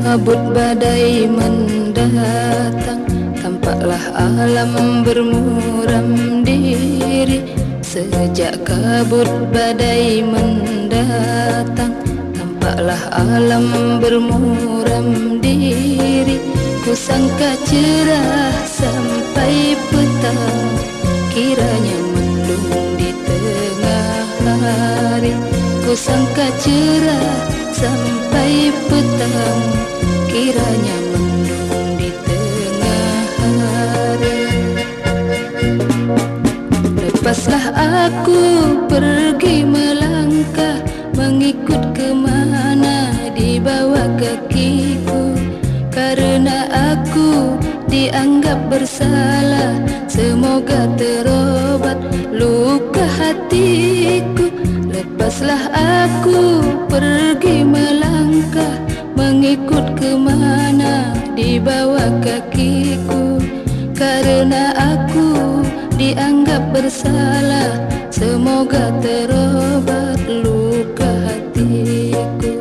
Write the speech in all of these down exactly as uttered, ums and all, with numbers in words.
kabut badai mendatang, tampaklah alam bermuram diri. Sejak kabut badai mendatang, tampaklah alam bermuram diri. Ku sangka cerah sampai petang, kiranya mendung di tengah hari. Ku sangka cerah sampai petang, kiranya mendung di tengah hari. Lepaslah aku pergi melangkah, mengikut kemana dibawa kakiku. Karena aku dianggap bersalah, semoga terobat luka hatiku. Lepaslah aku pergi melangkah, mengikut kemana dibawa kakiku. Karena aku dianggap bersalah, semoga terobat luka hatiku.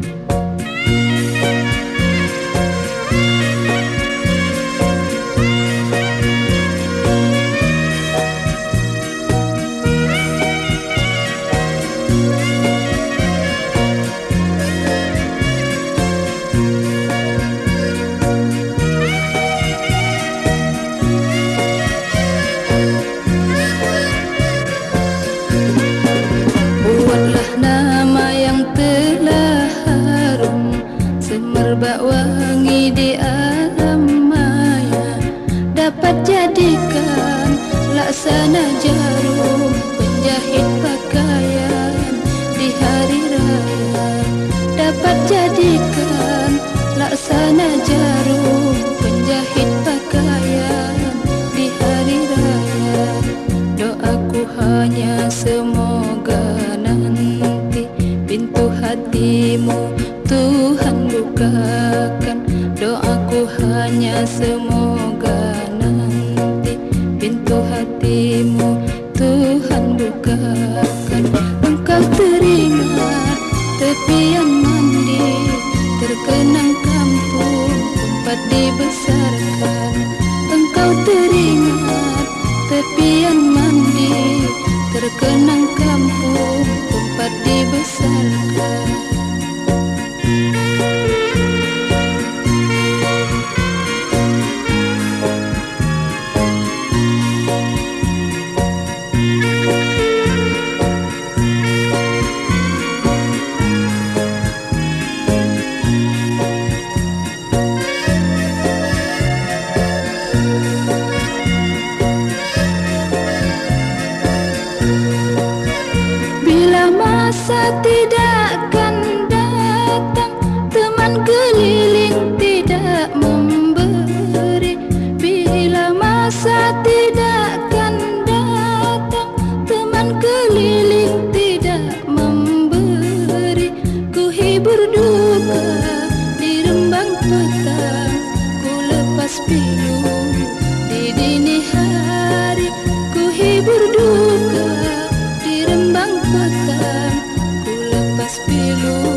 Semerbak wangi di alam maya, dapat jadikan laksana jarum penjahit pakaian di hari raya. Dapat jadikan laksana jarum penjahit pakaian di hari raya. Doaku hanya semoga nanti pintu hatimu Tuhan bukakan. Doaku hanya semoga nanti pintu hatimu Tuhan bukakan. Engkau teringat tepian mandi, terkenang kampung tempat dibesarkan. Engkau teringat tepian mandi, terkenang kampung tempat dibesarkan. Bila masa tidak akan datang, teman keliling tidak memberi. Bila masa tidak akan datang, teman keliling tidak memberi. Ku hibur duka di rembang petang, ku lepas pilu di dini hari. Ku hibur duka di rembang petang, ku lepas pilu